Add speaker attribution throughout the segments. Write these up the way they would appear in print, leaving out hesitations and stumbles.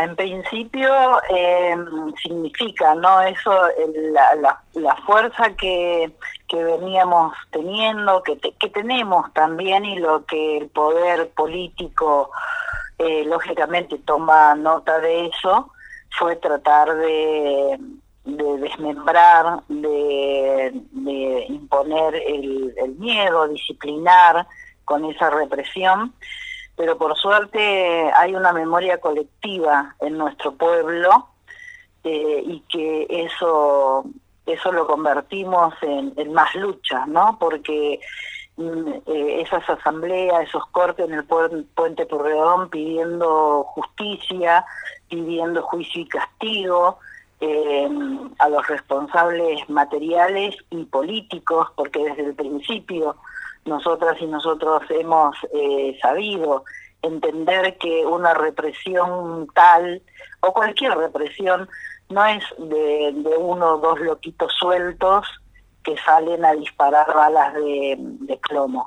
Speaker 1: en principio significa, ¿no? Eso, la fuerza que veníamos teniendo, que tenemos también, y lo que el poder político lógicamente toma nota de eso, fue tratar de desmembrar, de imponer el miedo, disciplinar con esa represión. Pero por suerte hay una memoria colectiva en nuestro pueblo, y que eso lo convertimos en más lucha, ¿no? Porque esas asambleas, esos cortes en el Puente Pueyrredón pidiendo justicia, pidiendo juicio y castigo a los responsables materiales y políticos, porque desde el principio nosotras y nosotros hemos sabido entender que una represión tal, o cualquier represión, no es de uno o dos loquitos sueltos que salen a disparar balas de plomo.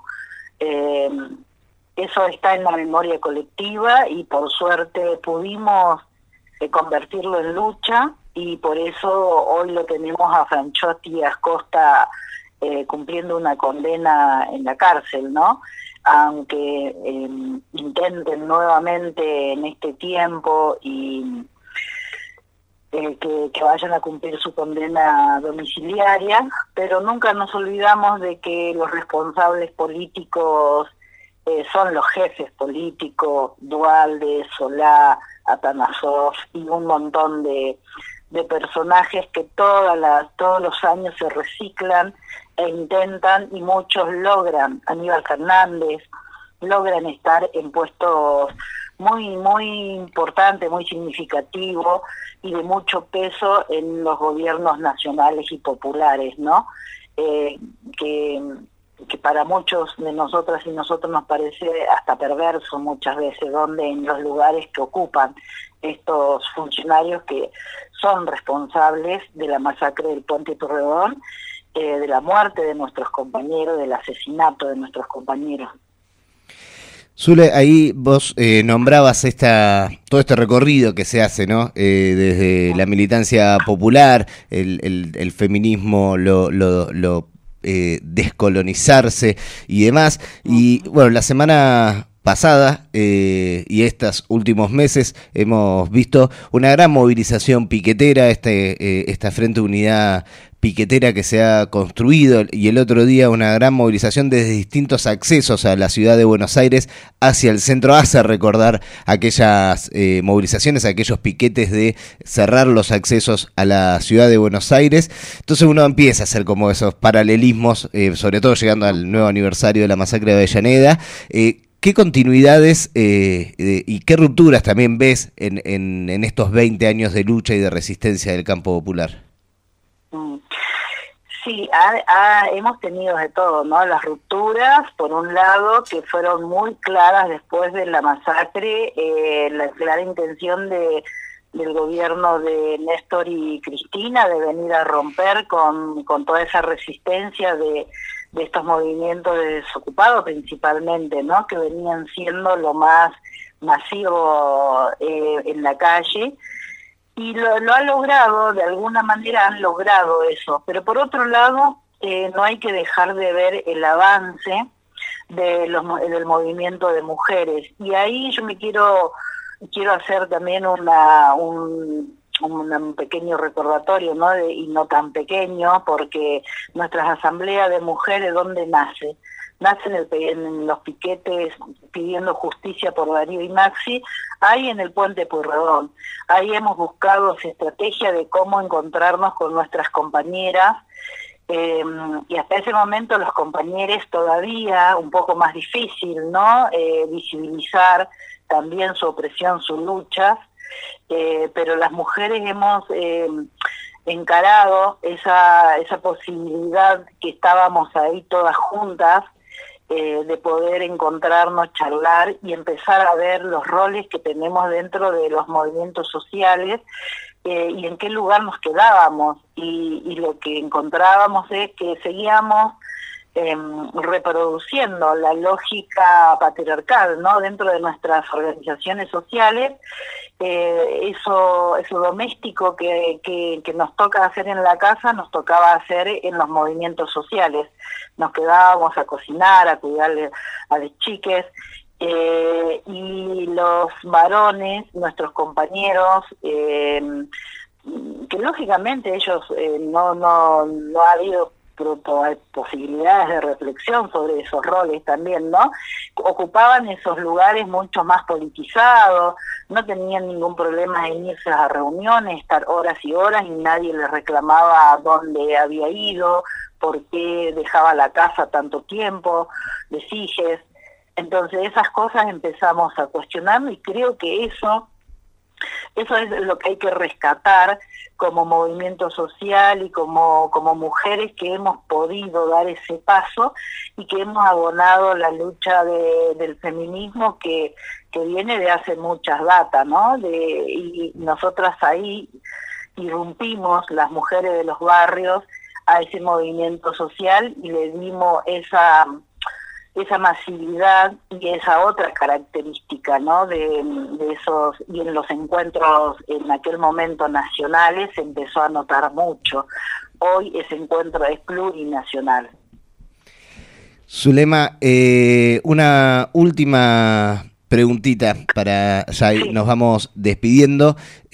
Speaker 1: Eso está en la memoria colectiva, y por suerte pudimos convertirlo en lucha, y por eso hoy lo tenemos a Franchotti y a Costa cumpliendo una condena en la cárcel, ¿no? Aunque intenten nuevamente en este tiempo y que vayan a cumplir su condena domiciliaria, pero nunca nos olvidamos de que los responsables políticos son los jefes políticos, Duhalde, Solá, Atanasov y un montón de personajes que todos los años se reciclan e intentan, y muchos logran. Aníbal Fernández, logran estar en puestos muy muy importantes, muy significativos y de mucho peso en los gobiernos nacionales y populares, ¿no? Que para muchos de nosotras y nosotros nos parece hasta perverso muchas veces, donde en los lugares que ocupan estos funcionarios que son responsables de la masacre del Puente Pueyrredón, de la muerte de nuestros compañeros, del asesinato de nuestros compañeros.
Speaker 2: Zule, ahí vos nombrabas todo este recorrido que se hace, ¿no? Desde la militancia popular, el feminismo, lo descolonizarse y demás. Y bueno, la semana pasada y estos últimos meses hemos visto una gran movilización piquetera, esta Frente Unidad piquetera que se ha construido, y el otro día una gran movilización desde distintos accesos a la ciudad de Buenos Aires hacia el centro. Hace recordar aquellas movilizaciones, aquellos piquetes de cerrar los accesos a la ciudad de Buenos Aires. Entonces uno empieza a hacer como esos paralelismos, sobre todo llegando al nuevo aniversario de la masacre de Avellaneda. ¿Qué continuidades y qué rupturas también ves en estos 20 años de lucha y de resistencia del campo popular?
Speaker 1: Sí, hemos tenido de todo, ¿no? Las rupturas, por un lado, que fueron muy claras después de la masacre, la clara intención del gobierno de Néstor y Cristina de venir a romper con toda esa resistencia de estos movimientos de desocupados principalmente, ¿no? Que venían siendo lo más masivo en la calle. Y lo ha logrado, de alguna manera han logrado eso, pero por otro lado no hay que dejar de ver el avance del movimiento de mujeres, y ahí yo quiero hacer también un pequeño recordatorio, ¿no? Y no tan pequeño, porque nuestras asambleas de mujeres, ¿dónde nace? Nace en los piquetes pidiendo justicia por Darío y Maxi, ahí en el Puente Pueyrredón. Ahí hemos buscado estrategia de cómo encontrarnos con nuestras compañeras, y hasta ese momento los compañeros todavía un poco más difícil, ¿no? Visibilizar también su opresión, sus luchas, pero las mujeres hemos encarado esa posibilidad que estábamos ahí todas juntas, de poder encontrarnos, charlar y empezar a ver los roles que tenemos dentro de los movimientos sociales, y en qué lugar nos quedábamos, y lo que encontrábamos es que seguíamos reproduciendo la lógica patriarcal, ¿no? Dentro de nuestras organizaciones sociales, eso doméstico que nos toca hacer en la casa, nos tocaba hacer en los movimientos sociales. Nos quedábamos a cocinar, a cuidarle a las chiques, y los varones, nuestros compañeros, que lógicamente ellos no ha habido posibilidades de reflexión sobre esos roles también, ¿no? Ocupaban esos lugares mucho más politizados, no tenían ningún problema en irse a reuniones, estar horas y horas, y nadie les reclamaba dónde había ido, por qué dejaba la casa tanto tiempo, les hijes. Entonces esas cosas empezamos a cuestionar, y creo que eso es lo que hay que rescatar como movimiento social y como mujeres que hemos podido dar ese paso y que hemos abonado la lucha del feminismo que viene de hace muchas datas, ¿no? Y nosotras ahí irrumpimos, las mujeres de los barrios, a ese movimiento social y le dimos esa masividad y esa otra característica, ¿no? de esos, y en los encuentros en aquel momento nacionales se empezó a notar mucho. Hoy ese encuentro es plurinacional.
Speaker 2: Zulema, una última preguntita para ya nos vamos despidiendo.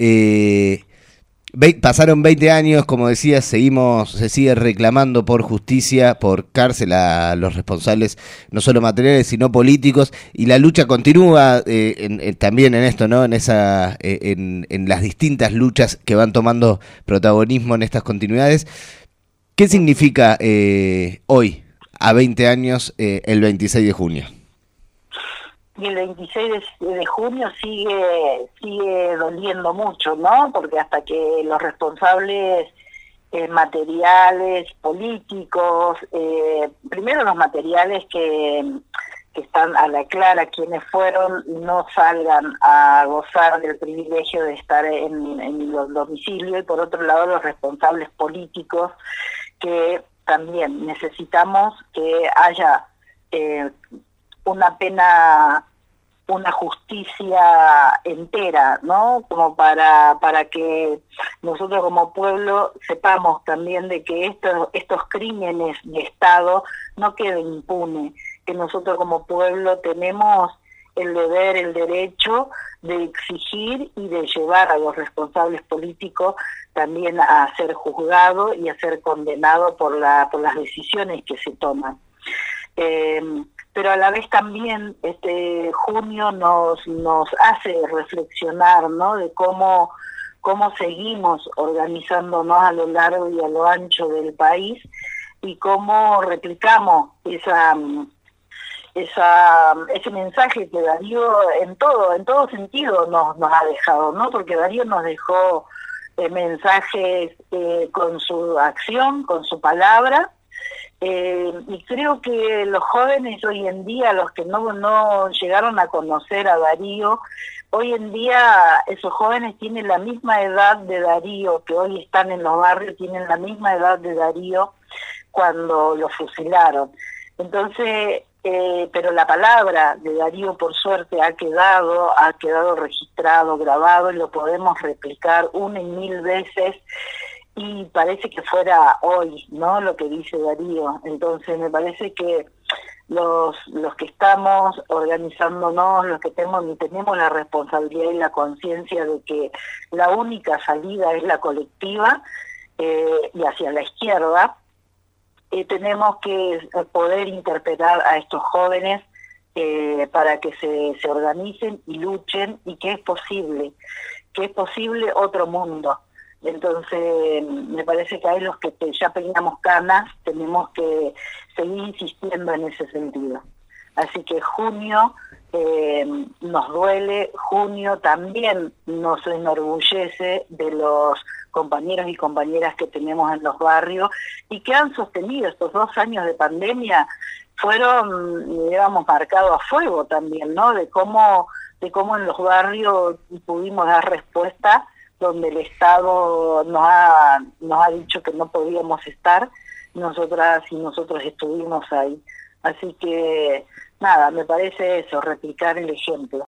Speaker 2: Pasaron 20 años, como decía, se sigue reclamando por justicia, por cárcel a los responsables, no solo materiales, sino políticos, y la lucha continúa también en esto, ¿no? En las distintas luchas que van tomando protagonismo en estas continuidades. ¿Qué significa hoy, a 20 años, el 26 de junio?
Speaker 1: Y el 26 de junio sigue doliendo mucho, ¿no? Porque hasta que los responsables materiales, políticos, primero los materiales que están a la clara, quienes fueron, no salgan a gozar del privilegio de estar en el domicilio, y por otro lado los responsables políticos, que también necesitamos que haya una pena, una justicia entera, ¿no? Como para que nosotros como pueblo sepamos también de que estos crímenes de Estado no queden impunes, que nosotros como pueblo tenemos el deber, el derecho de exigir y de llevar a los responsables políticos también a ser juzgados y a ser condenados por las decisiones que se toman. Pero a la vez también junio nos hace reflexionar, ¿no? De cómo seguimos organizándonos a lo largo y a lo ancho del país, y cómo replicamos ese mensaje que Darío en todo sentido nos ha dejado, ¿no? Porque Darío nos dejó mensajes con su acción, con su palabra. Y creo que los jóvenes hoy en día, los que no llegaron a conocer a Darío, hoy en día esos jóvenes tienen la misma edad de Darío, que hoy están en los barrios, tienen la misma edad de Darío cuando lo fusilaron. Entonces, pero la palabra de Darío, por suerte, ha quedado registrado, grabado, y lo podemos replicar 1 y 1000 veces, y parece que fuera hoy, ¿no? Lo que dice Darío. Entonces me parece que los que estamos organizándonos, los que tenemos la responsabilidad y la conciencia de que la única salida es la colectiva, y hacia la izquierda, tenemos que poder interpelar a estos jóvenes para que se organicen y luchen, y que es posible otro mundo. Entonces me parece que hay los que ya peinamos canas, tenemos que seguir insistiendo en ese sentido. Así que junio nos duele, junio también nos enorgullece de los compañeros y compañeras que tenemos en los barrios y que han sostenido estos 2 años de pandemia. Fueron, digamos, marcados a fuego también, ¿no? De cómo en los barrios pudimos dar respuesta donde el Estado nos ha dicho que no podíamos estar, nosotras y nosotros estuvimos ahí. Así que, nada, me parece eso, replicar el ejemplo.